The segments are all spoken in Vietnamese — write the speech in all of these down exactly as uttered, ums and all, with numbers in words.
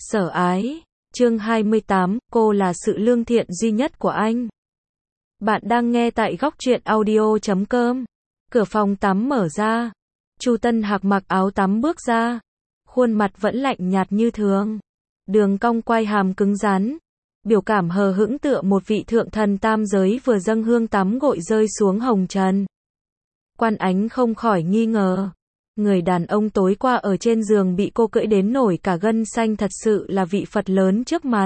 Sở ái, chương hai mươi tám, cô là sự lương thiện duy nhất của anh. Bạn đang nghe tại góc truyện audio chấm com. Cửa phòng tắm mở ra. Chu Tân Hạc mặc áo tắm bước ra. Khuôn mặt vẫn lạnh nhạt như thường. Đường cong quai hàm cứng rắn. Biểu cảm hờ hững tựa một vị thượng thần tam giới vừa dâng hương tắm gội rơi xuống hồng trần. Quan Ánh không khỏi nghi ngờ. Người đàn ông tối qua ở trên giường bị cô cưỡi đến nổi cả gân xanh thật sự là vị Phật lớn trước mặt.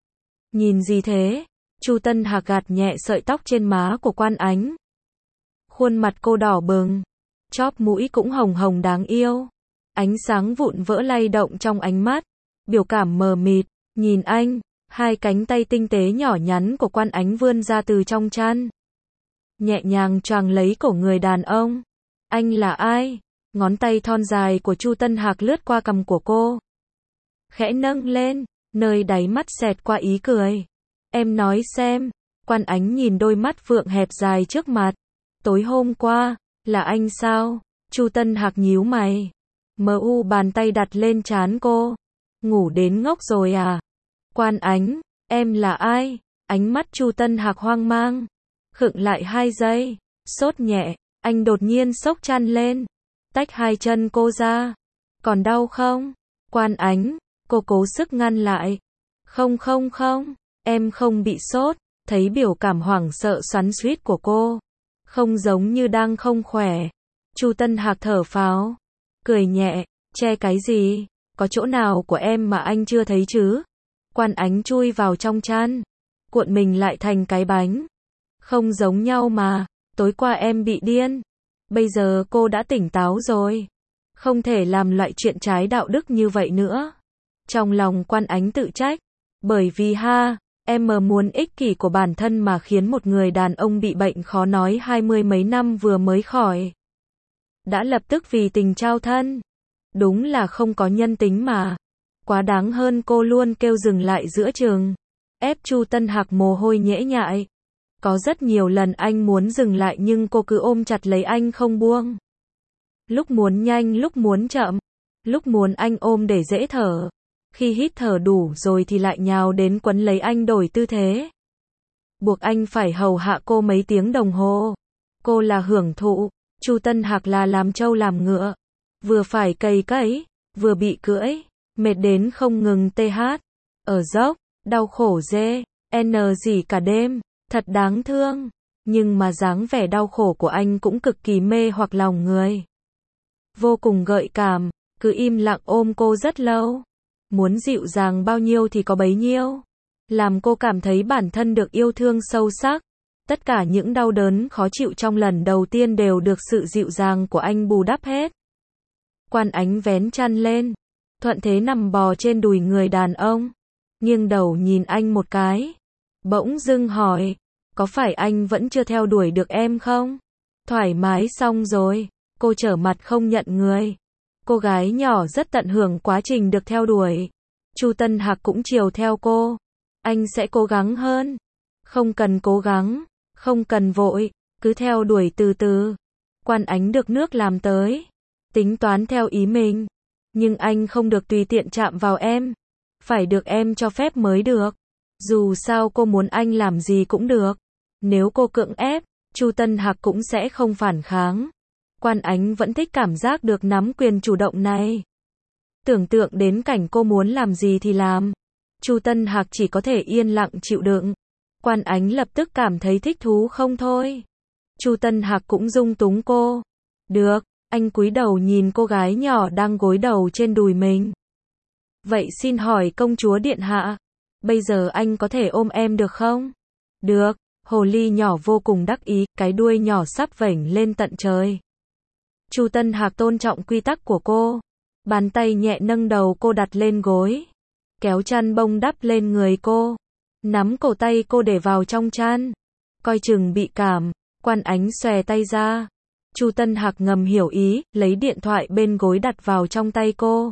Nhìn gì thế? Chu Tân Hạc gạt nhẹ sợi tóc trên má của Quan Ánh. Khuôn mặt cô đỏ bừng, chóp mũi cũng hồng hồng đáng yêu. Ánh sáng vụn vỡ lay động trong ánh mắt, biểu cảm mờ mịt, nhìn anh, hai cánh tay tinh tế nhỏ nhắn của Quan Ánh vươn ra từ trong chăn. Nhẹ nhàng choàng lấy cổ người đàn ông. Anh là ai? Ngón tay thon dài của Chu Tân Hạc lướt qua cằm của cô. Khẽ nâng lên, nơi đáy mắt xẹt qua ý cười. Em nói xem. Quan Ánh nhìn đôi mắt phượng hẹp dài trước mặt. Tối hôm qua, là anh sao? Chu Tân Hạc nhíu mày. Mờ u bàn tay đặt lên trán cô. Ngủ đến ngốc rồi à? Quan Ánh, em là ai? Ánh mắt Chu Tân Hạc hoang mang. Khựng lại hai giây. Sốt nhẹ, anh đột nhiên xốc chăn lên. Tách hai chân cô ra. Còn đau không? Quan Ánh, cô cố sức ngăn lại. Không không không, em không bị sốt. Thấy biểu cảm hoảng sợ xoắn xuýt của cô. Không giống như đang không khỏe. Chu Tân Hạc thở phào. Cười nhẹ, che cái gì? Có chỗ nào của em mà anh chưa thấy chứ? Quan Ánh chui vào trong chăn. Cuộn mình lại thành cái bánh. Không giống nhau mà, tối qua em bị điên. Bây giờ cô đã tỉnh táo rồi. Không thể làm loại chuyện trái đạo đức như vậy nữa. Trong lòng Quan Ánh tự trách. Bởi vì ha, em mờ muốn ích kỷ của bản thân mà khiến một người đàn ông bị bệnh khó nói hai mươi mấy năm vừa mới khỏi. Đã lập tức vì tình trao thân. Đúng là không có nhân tính mà. Quá đáng hơn cô luôn kêu dừng lại giữa chừng. Ép Chu Tân Hạc mồ hôi nhễ nhại. Có rất nhiều lần anh muốn dừng lại nhưng cô cứ ôm chặt lấy anh không buông. Lúc muốn nhanh lúc muốn chậm. Lúc muốn anh ôm để dễ thở. Khi hít thở đủ rồi thì lại nhào đến quấn lấy anh đổi tư thế. Buộc anh phải hầu hạ cô mấy tiếng đồng hồ. Cô là hưởng thụ, Chu Tân Hạc là làm trâu làm ngựa. Vừa phải cày cấy, vừa bị cưỡi, mệt đến không ngừng tê hát. Ở dốc, đau khổ dê, n gì cả đêm. Thật đáng thương, nhưng mà dáng vẻ đau khổ của anh cũng cực kỳ mê hoặc lòng người. Vô cùng gợi cảm, cứ im lặng ôm cô rất lâu. Muốn dịu dàng bao nhiêu thì có bấy nhiêu. Làm cô cảm thấy bản thân được yêu thương sâu sắc. Tất cả những đau đớn khó chịu trong lần đầu tiên đều được sự dịu dàng của anh bù đắp hết. Quan Ánh vén chăn lên, thuận thế nằm bò trên đùi người đàn ông. Nghiêng đầu nhìn anh một cái. Bỗng dưng hỏi, có phải anh vẫn chưa theo đuổi được em không? Thoải mái xong rồi, cô trở mặt không nhận người. Cô gái nhỏ rất tận hưởng quá trình được theo đuổi. Chu Tân Hạc cũng chiều theo cô. Anh sẽ cố gắng hơn. Không cần cố gắng, không cần vội, cứ theo đuổi từ từ. Quan Ánh được nước làm tới. Tính toán theo ý mình. Nhưng anh không được tùy tiện chạm vào em. Phải được em cho phép mới được. Dù sao cô muốn anh làm gì cũng được. Nếu cô cưỡng ép, Chu Tân Hạc cũng sẽ không phản kháng. Quan Ánh vẫn thích cảm giác được nắm quyền chủ động này. Tưởng tượng đến cảnh cô muốn làm gì thì làm. Chu Tân Hạc chỉ có thể yên lặng chịu đựng. Quan Ánh lập tức cảm thấy thích thú không thôi. Chu Tân Hạc cũng dung túng cô. Được, anh cúi đầu nhìn cô gái nhỏ đang gối đầu trên đùi mình. Vậy xin hỏi công chúa điện hạ, bây giờ anh có thể ôm em được không? Được, hồ ly nhỏ vô cùng đắc ý, cái đuôi nhỏ sắp vểnh lên tận trời. Chu Tân Hạc tôn trọng quy tắc của cô. Bàn tay nhẹ nâng đầu cô đặt lên gối. Kéo chăn bông đắp lên người cô. Nắm cổ tay cô để vào trong chăn. Coi chừng bị cảm, Quan Ánh xòe tay ra. Chu Tân Hạc ngầm hiểu ý, lấy điện thoại bên gối đặt vào trong tay cô.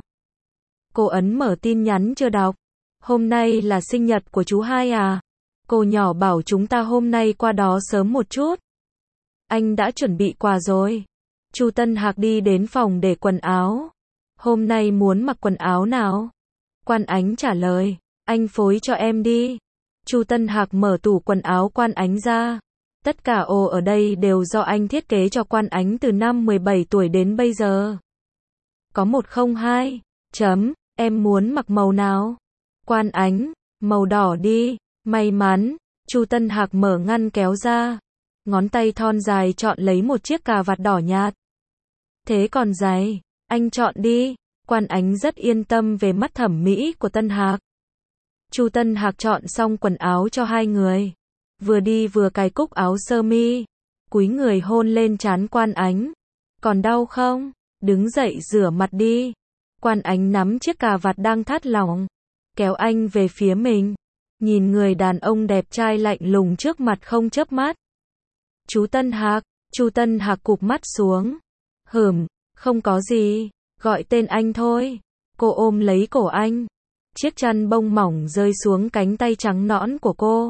Cô ấn mở tin nhắn chưa đọc. Hôm nay là sinh nhật của chú hai à? Cô nhỏ bảo chúng ta hôm nay qua đó sớm một chút. Anh đã chuẩn bị quà rồi. Chu Tân Hạc đi đến phòng để quần áo. Hôm nay muốn mặc quần áo nào? Quan Ánh trả lời, anh phối cho em đi. Chu Tân Hạc mở tủ quần áo Quan Ánh ra. Tất cả ô ở đây đều do anh thiết kế cho Quan Ánh từ năm mười bảy tuổi đến bây giờ. Có một không hai, chấm, em muốn mặc màu nào? Quan Ánh, màu đỏ đi, may mắn. Chu Tân Hạc mở ngăn kéo ra. Ngón tay thon dài chọn lấy một chiếc cà vạt đỏ nhạt. Thế còn giày, anh chọn đi. Quan Ánh rất yên tâm về mắt thẩm mỹ của Tân Hạc. Chu Tân Hạc chọn xong quần áo cho hai người. Vừa đi vừa cài cúc áo sơ mi. Cúi người hôn lên trán Quan Ánh. Còn đau không? Đứng dậy rửa mặt đi. Quan Ánh nắm chiếc cà vạt đang thắt lỏng. Kéo anh về phía mình. Nhìn người đàn ông đẹp trai lạnh lùng trước mặt không chớp mắt. Chú Tân Hạc. Chu Tân Hạc cụp mắt xuống. Hửm, không có gì. Gọi tên anh thôi. Cô ôm lấy cổ anh. Chiếc chăn bông mỏng rơi xuống cánh tay trắng nõn của cô.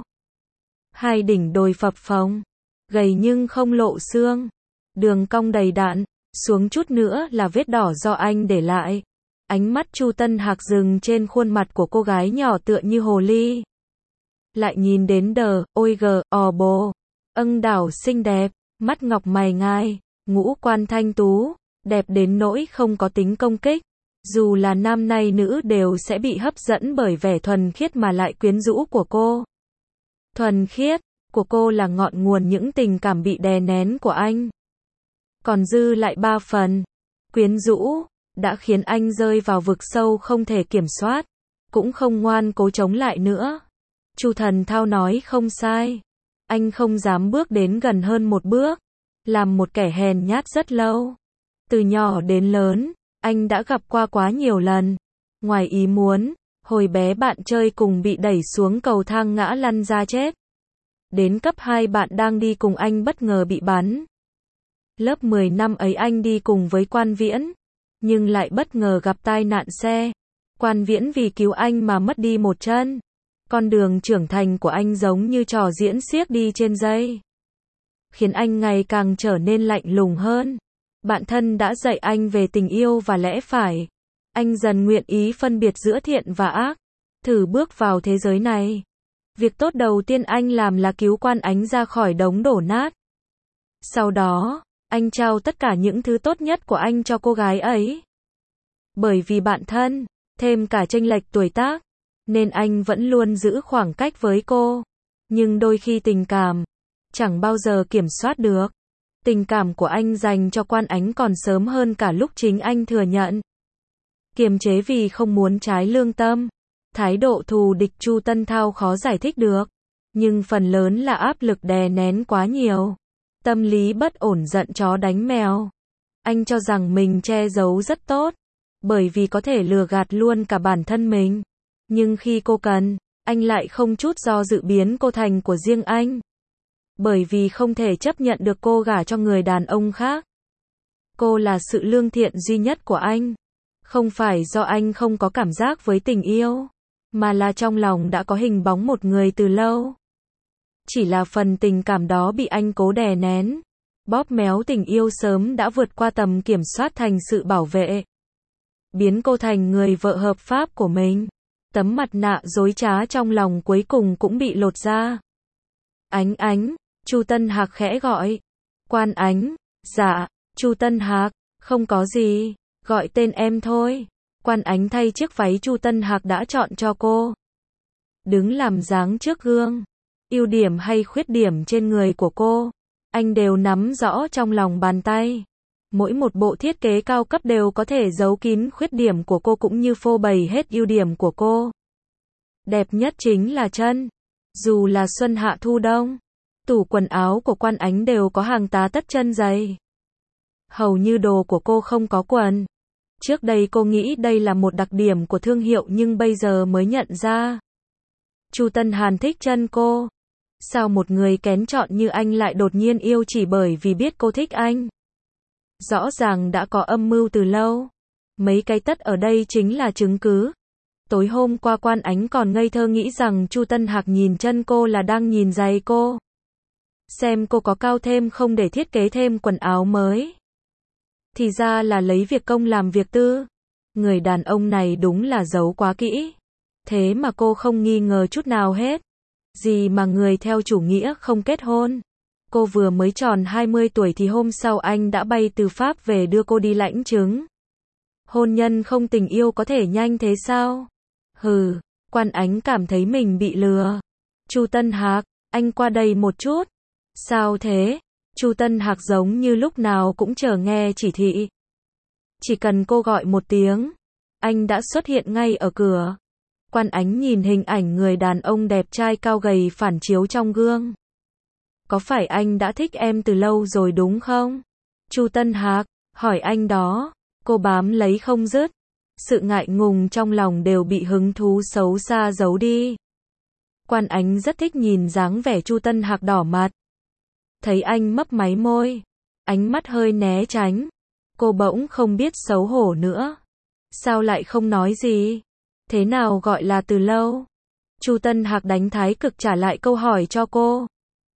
Hai đỉnh đồi phập phồng. Gầy nhưng không lộ xương. Đường cong đầy đặn. Xuống chút nữa là vết đỏ do anh để lại. Ánh mắt Chu Tân Hạc dừng trên khuôn mặt của cô gái nhỏ tựa như hồ ly. Lại nhìn đến đờ, ôi gờ, ò bồ. Âng đảo xinh đẹp. Mắt ngọc mày ngai. Ngũ quan thanh tú. Đẹp đến nỗi không có tính công kích. Dù là nam hay nữ đều sẽ bị hấp dẫn bởi vẻ thuần khiết mà lại quyến rũ của cô. Thuần khiết của cô là ngọn nguồn những tình cảm bị đè nén của anh. Còn dư lại ba phần. Quyến rũ đã khiến anh rơi vào vực sâu không thể kiểm soát. Cũng không ngoan cố chống lại nữa. Chu Thần Thao nói không sai. Anh không dám bước đến gần hơn một bước. Làm một kẻ hèn nhát rất lâu. Từ nhỏ đến lớn, anh đã gặp qua quá nhiều lần. Ngoài ý muốn, hồi bé bạn chơi cùng bị đẩy xuống cầu thang ngã lăn ra chết. Đến cấp hai bạn đang đi cùng anh bất ngờ bị bắn. Lớp mười năm ấy anh đi cùng với Quan Viễn, nhưng lại bất ngờ gặp tai nạn xe. Quan Viễn vì cứu anh mà mất đi một chân. Con đường trưởng thành của anh giống như trò diễn xiếc đi trên dây. Khiến anh ngày càng trở nên lạnh lùng hơn. Bạn thân đã dạy anh về tình yêu và lẽ phải. Anh dần nguyện ý phân biệt giữa thiện và ác. Thử bước vào thế giới này. Việc tốt đầu tiên anh làm là cứu Quan Ánh ra khỏi đống đổ nát. Sau đó, anh trao tất cả những thứ tốt nhất của anh cho cô gái ấy. Bởi vì bạn thân, thêm cả chênh lệch tuổi tác, nên anh vẫn luôn giữ khoảng cách với cô. Nhưng đôi khi tình cảm chẳng bao giờ kiểm soát được. Tình cảm của anh dành cho Quan Ánh còn sớm hơn cả lúc chính anh thừa nhận. Kiềm chế vì không muốn trái lương tâm. Thái độ thù địch Chu Tân Thao khó giải thích được. Nhưng phần lớn là áp lực đè nén quá nhiều. Tâm lý bất ổn giận chó đánh mèo. Anh cho rằng mình che giấu rất tốt. Bởi vì có thể lừa gạt luôn cả bản thân mình. Nhưng khi cô cần, anh lại không chút do dự biến cô thành của riêng anh. Bởi vì không thể chấp nhận được cô gả cho người đàn ông khác. Cô là sự lương thiện duy nhất của anh. Không phải do anh không có cảm giác với tình yêu, mà là trong lòng đã có hình bóng một người từ lâu. Chỉ là phần tình cảm đó bị anh cố đè nén. Bóp méo tình yêu sớm đã vượt qua tầm kiểm soát thành sự bảo vệ. Biến cô thành người vợ hợp pháp của mình. Tấm mặt nạ dối trá trong lòng cuối cùng cũng bị lột ra. Ánh Ánh, Chu Tân Hạc khẽ gọi. Quan Ánh, dạ, Chu Tân Hạc, không có gì, gọi tên em thôi. Quan Ánh thay chiếc váy Chu Tân Hạc đã chọn cho cô. Đứng làm dáng trước gương. Ưu điểm hay khuyết điểm trên người của cô, anh đều nắm rõ trong lòng bàn tay. Mỗi một bộ thiết kế cao cấp đều có thể giấu kín khuyết điểm của cô cũng như phô bày hết ưu điểm của cô. Đẹp nhất chính là chân. Dù là xuân hạ thu đông, tủ quần áo của Quan Ánh đều có hàng tá tất chân giày. Hầu như đồ của cô không có quần. Trước đây cô nghĩ đây là một đặc điểm của thương hiệu nhưng bây giờ mới nhận ra. Chu Tân Hàn thích chân cô. Sao một người kén chọn như anh lại đột nhiên yêu chỉ bởi vì biết cô thích anh? Rõ ràng đã có âm mưu từ lâu. Mấy cái tất ở đây chính là chứng cứ. Tối hôm qua Quan Ánh còn ngây thơ nghĩ rằng Chu Tân Hạc nhìn chân cô là đang nhìn giày cô. Xem cô có cao thêm không để thiết kế thêm quần áo mới. Thì ra là lấy việc công làm việc tư. Người đàn ông này đúng là giấu quá kỹ. Thế mà cô không nghi ngờ chút nào hết. Gì mà người theo chủ nghĩa không kết hôn. Cô vừa mới tròn hai mươi tuổi thì hôm sau anh đã bay từ Pháp về đưa cô đi lãnh chứng. Hôn nhân không tình yêu có thể nhanh thế sao? Hừ, Quan Ánh cảm thấy mình bị lừa. Chu Tân Hạc, anh qua đây một chút. Sao thế? Chu Tân Hạc giống như lúc nào cũng chờ nghe chỉ thị. Chỉ cần cô gọi một tiếng, anh đã xuất hiện ngay ở cửa. Quan Ánh nhìn hình ảnh người đàn ông đẹp trai cao gầy phản chiếu trong gương. Có phải anh đã thích em từ lâu rồi đúng không? Chu Tân Hạc, hỏi anh đó. Cô bám lấy không dứt. Sự ngại ngùng trong lòng đều bị hứng thú xấu xa giấu đi. Quan Ánh rất thích nhìn dáng vẻ Chu Tân Hạc đỏ mặt. Thấy anh mấp máy môi, ánh mắt hơi né tránh. Cô bỗng không biết xấu hổ nữa. Sao lại không nói gì? Thế nào gọi là từ lâu? Chu Tân Hạc đánh thái cực trả lại câu hỏi cho cô.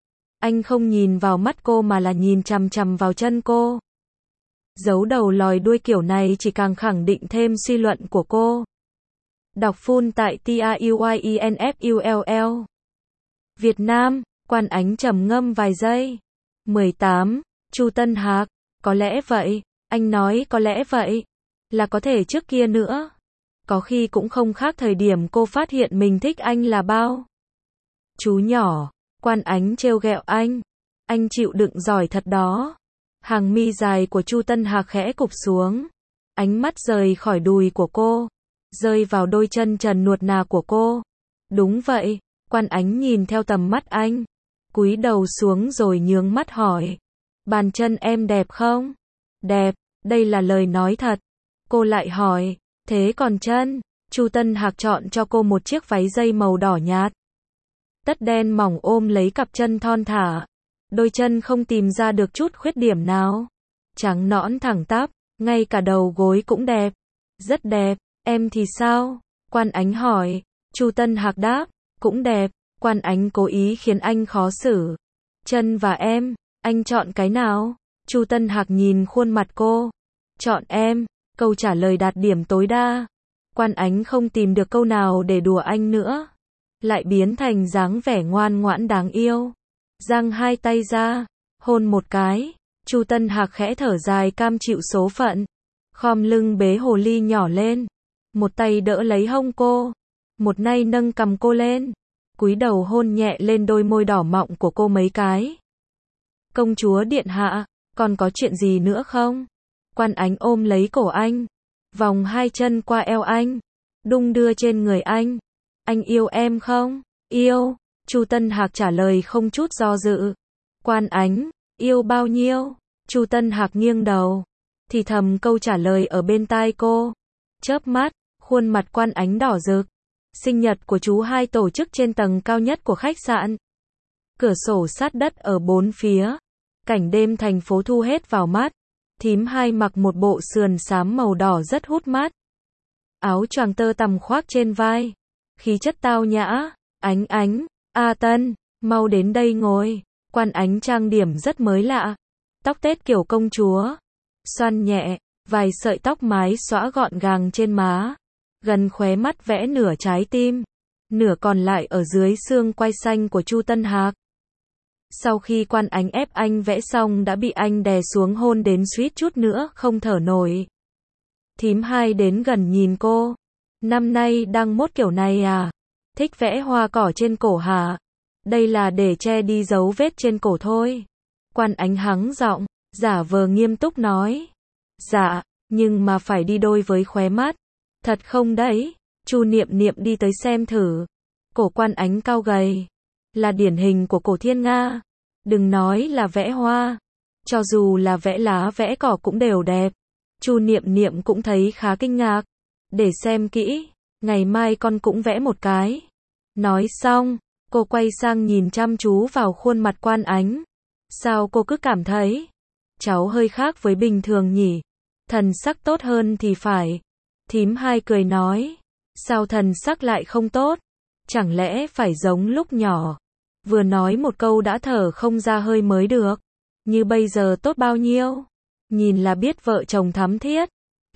Anh không nhìn vào mắt cô mà là nhìn chằm chằm vào chân cô. Giấu đầu lòi đuôi kiểu này chỉ càng khẳng định thêm suy luận của cô. Đọc full tại T A U Y E N F U L L. Việt Nam, Quan Ánh trầm ngâm vài giây. mười tám, Chu Tân Hạc, có lẽ vậy, anh nói có lẽ vậy, là có thể trước kia nữa. Có khi cũng không khác thời điểm cô phát hiện mình thích anh là bao. Chú nhỏ, Quan Ánh trêu ghẹo anh. Anh chịu đựng giỏi thật đó. Hàng mi dài của Chu Tân Hạc khẽ cụp xuống. Ánh mắt rời khỏi đùi của cô, rơi vào đôi chân trần nuột nà của cô. Đúng vậy, Quan Ánh nhìn theo tầm mắt anh. Cúi đầu xuống rồi nhướng mắt hỏi. Bàn chân em đẹp không? Đẹp, đây là lời nói thật. Cô lại hỏi, thế còn chân? Chu Tân Hạc chọn cho cô một chiếc váy dây màu đỏ nhạt. Tất đen mỏng ôm lấy cặp chân thon thả. Đôi chân không tìm ra được chút khuyết điểm nào. Trắng nõn thẳng tắp, ngay cả đầu gối cũng đẹp. Rất đẹp, em thì sao? Quan Ánh hỏi. Chu Tân Hạc đáp, cũng đẹp. Quan Ánh cố ý khiến anh khó xử. Chân và em, anh chọn cái nào? Chu Tân Hạc nhìn khuôn mặt cô. Chọn em, câu trả lời đạt điểm tối đa. Quan Ánh không tìm được câu nào để đùa anh nữa. Lại biến thành dáng vẻ ngoan ngoãn đáng yêu. Giang hai tay ra, hôn một cái. Chu Tân Hạc khẽ thở dài cam chịu số phận. Khom lưng bế hồ ly nhỏ lên. Một tay đỡ lấy hông cô. Một tay nâng cằm cô lên. Cúi đầu hôn nhẹ lên đôi môi đỏ mọng của cô mấy cái. Công chúa điện hạ, còn có chuyện gì nữa không? Quan Ánh ôm lấy cổ anh. Vòng hai chân qua eo anh. Đung đưa trên người anh. Anh yêu em không? Yêu. Chu Tân Hạc trả lời không chút do dự. Quan Ánh, yêu bao nhiêu? Chu Tân Hạc nghiêng đầu, thì thầm câu trả lời ở bên tai cô. Chớp mắt, khuôn mặt Quan Ánh đỏ rực. Sinh nhật của chú hai tổ chức trên tầng cao nhất của khách sạn. Cửa sổ sát đất ở bốn phía. Cảnh đêm thành phố thu hết vào mắt. Thím hai mặc một bộ sườn xám màu đỏ rất hút mắt. Áo choàng tơ tằm khoác trên vai. Khí chất tao nhã. Ánh Ánh, A Tân, mau đến đây ngồi. Quan Ánh trang điểm rất mới lạ. Tóc tết kiểu công chúa. Xoăn nhẹ, vài sợi tóc mái xõa gọn gàng trên má. Gần khóe mắt vẽ nửa trái tim. Nửa còn lại ở dưới xương quai xanh của Chu Tân Hạc. Sau khi Quan Ánh ép anh vẽ xong đã bị anh đè xuống hôn đến suýt chút nữa không thở nổi. Thím hai đến gần nhìn cô. Năm nay đang mốt kiểu này à? Thích vẽ hoa cỏ trên cổ hả? Đây là để che đi dấu vết trên cổ thôi. Quan Ánh hắng giọng, giả vờ nghiêm túc nói. Dạ, nhưng mà phải đi đôi với khóe mắt. Thật không đấy? Chu Niệm Niệm đi tới xem thử. Cổ Quan Ánh cao gầy. Là điển hình của cổ thiên nga. Đừng nói là vẽ hoa. Cho dù là vẽ lá vẽ cỏ cũng đều đẹp. Chu Niệm Niệm cũng thấy khá kinh ngạc. Để xem kỹ. Ngày mai con cũng vẽ một cái. Nói xong, cô quay sang nhìn chăm chú vào khuôn mặt Quan Ánh. Sao cô cứ cảm thấy cháu hơi khác với bình thường nhỉ? Thần sắc tốt hơn thì phải. Thím hai cười nói. Sao thần sắc lại không tốt? Chẳng lẽ phải giống lúc nhỏ? Vừa nói một câu đã thở không ra hơi mới được. Như bây giờ tốt bao nhiêu? Nhìn là biết vợ chồng thắm thiết.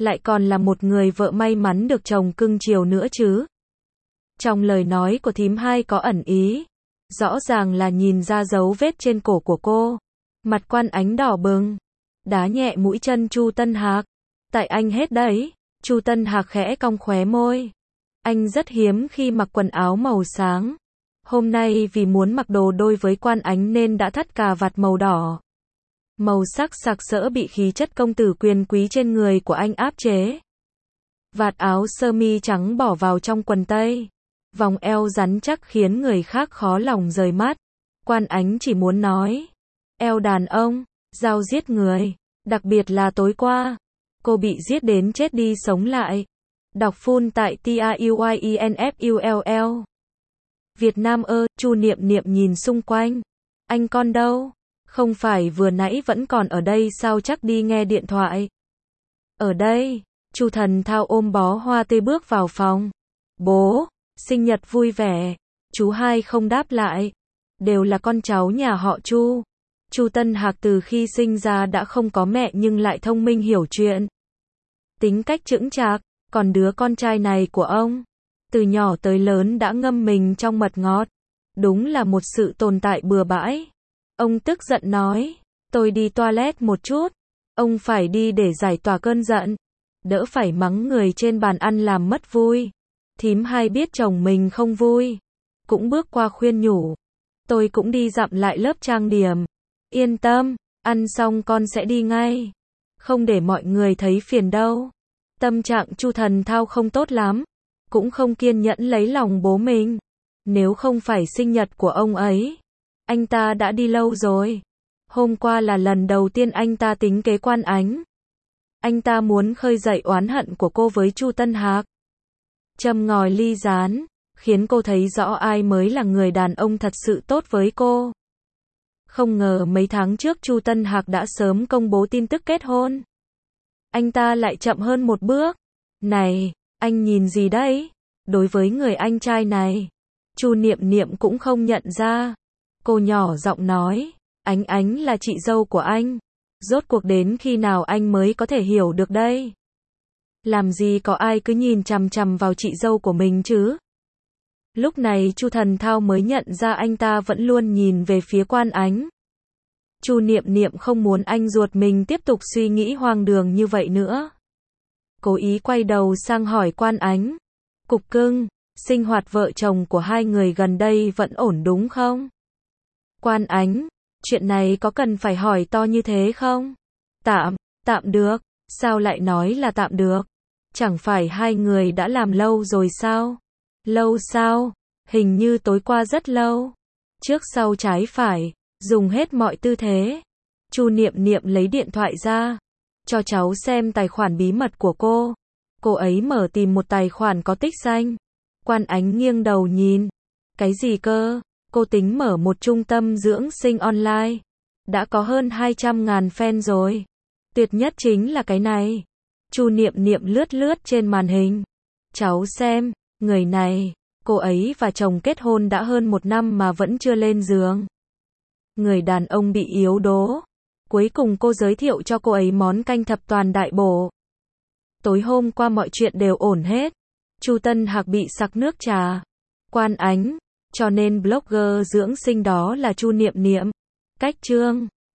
lại còn là một người vợ may mắn được chồng cưng chiều nữa chứ. Trong lời nói của thím hai có ẩn ý, rõ ràng là nhìn ra dấu vết trên cổ của cô. Mặt Quan Ánh đỏ bừng, đá nhẹ mũi chân Chu Tân Hạc. Tại anh hết đấy. Chu Tân Hạc khẽ cong khóe môi. Anh rất hiếm khi mặc quần áo màu sáng. Hôm nay vì muốn mặc đồ đôi với Quan Ánh nên đã thắt cà vạt màu đỏ. Màu sắc sặc sỡ bị khí chất công tử quyền quý trên người của anh áp chế. Vạt áo sơ mi trắng bỏ vào trong quần tây. Vòng eo rắn chắc khiến người khác khó lòng rời mắt. Quan Ánh chỉ muốn nói. Eo đàn ông, dao giết người. Đặc biệt là tối qua. Cô bị giết đến chết đi sống lại. Đọc full tại T A U Y E N F U L L. Việt Nam ơ, Chu Niệm Niệm nhìn xung quanh. Anh con đâu? Không phải vừa nãy vẫn còn ở đây sao, chắc đi nghe điện thoại. Ở đây, Chu Thần Thao ôm bó hoa tươi bước vào phòng. Bố, sinh nhật vui vẻ. Chú hai không đáp lại. Đều là con cháu nhà họ Chu. Chu Tân Hạc từ khi sinh ra đã không có mẹ nhưng lại thông minh hiểu chuyện. Tính cách chững chạc, còn đứa con trai này của ông, từ nhỏ tới lớn đã ngâm mình trong mật ngọt. Đúng là một sự tồn tại bừa bãi. Ông tức giận nói, tôi đi toilet một chút. Ông phải đi để giải tỏa cơn giận, đỡ phải mắng người trên bàn ăn làm mất vui. Thím hai biết chồng mình không vui, cũng bước qua khuyên nhủ. Tôi cũng đi dặm lại lớp trang điểm. Yên tâm, ăn xong con sẽ đi ngay. Không để mọi người thấy phiền đâu. Tâm trạng Chu Thần Thao không tốt lắm, cũng không kiên nhẫn lấy lòng bố mình. Nếu không phải sinh nhật của ông ấy, anh ta đã đi lâu rồi. Hôm qua là lần đầu tiên anh ta tính kế Quan Ánh. Anh ta muốn khơi dậy oán hận của cô với Chu Tân Hạc. Châm ngòi ly rán, khiến cô thấy rõ ai mới là người đàn ông thật sự tốt với cô. Không ngờ mấy tháng trước Chu Tân Hạc đã sớm công bố tin tức kết hôn. Anh ta lại chậm hơn một bước. Này, anh nhìn gì đấy? Đối với người anh trai này, Chu Niệm Niệm cũng không nhận ra. Cô nhỏ giọng nói, Ánh Ánh là chị dâu của anh. Rốt cuộc đến khi nào anh mới có thể hiểu được đây? Làm gì có ai cứ nhìn chằm chằm vào chị dâu của mình chứ? Lúc này Chu Thần Thao mới nhận ra anh ta vẫn luôn nhìn về phía Quan Ánh. Chu Niệm Niệm không muốn anh ruột mình tiếp tục suy nghĩ hoang đường như vậy nữa. Cố ý quay đầu sang hỏi Quan Ánh. Cục cưng, sinh hoạt vợ chồng của hai người gần đây vẫn ổn đúng không? Quan Ánh, chuyện này có cần phải hỏi to như thế không? Tạm, tạm được. Sao lại nói là tạm được? Chẳng phải hai người đã làm lâu rồi sao? Lâu sao? Hình như tối qua rất lâu. Trước sau trái phải, dùng hết mọi tư thế. Chu Niệm Niệm lấy điện thoại ra, cho cháu xem tài khoản bí mật của cô. Cô ấy mở tìm một tài khoản có tích xanh. Quan Ánh nghiêng đầu nhìn. Cái gì cơ? Cô tính mở một trung tâm dưỡng sinh online. Đã có hơn hai trăm ngàn fan rồi. Tuyệt nhất chính là cái này. Chu Niệm Niệm lướt lướt trên màn hình. Cháu xem, người này, cô ấy và chồng kết hôn đã hơn một năm mà vẫn chưa lên giường. Người đàn ông bị yếu đố. Cuối cùng cô giới thiệu cho cô ấy món canh thập toàn đại bổ. Tối hôm qua mọi chuyện đều ổn hết. Chu Tân Hạc bị sặc nước trà. Quan Ánh, cho nên blogger dưỡng sinh đó là Chu Niệm Niệm. Cách chương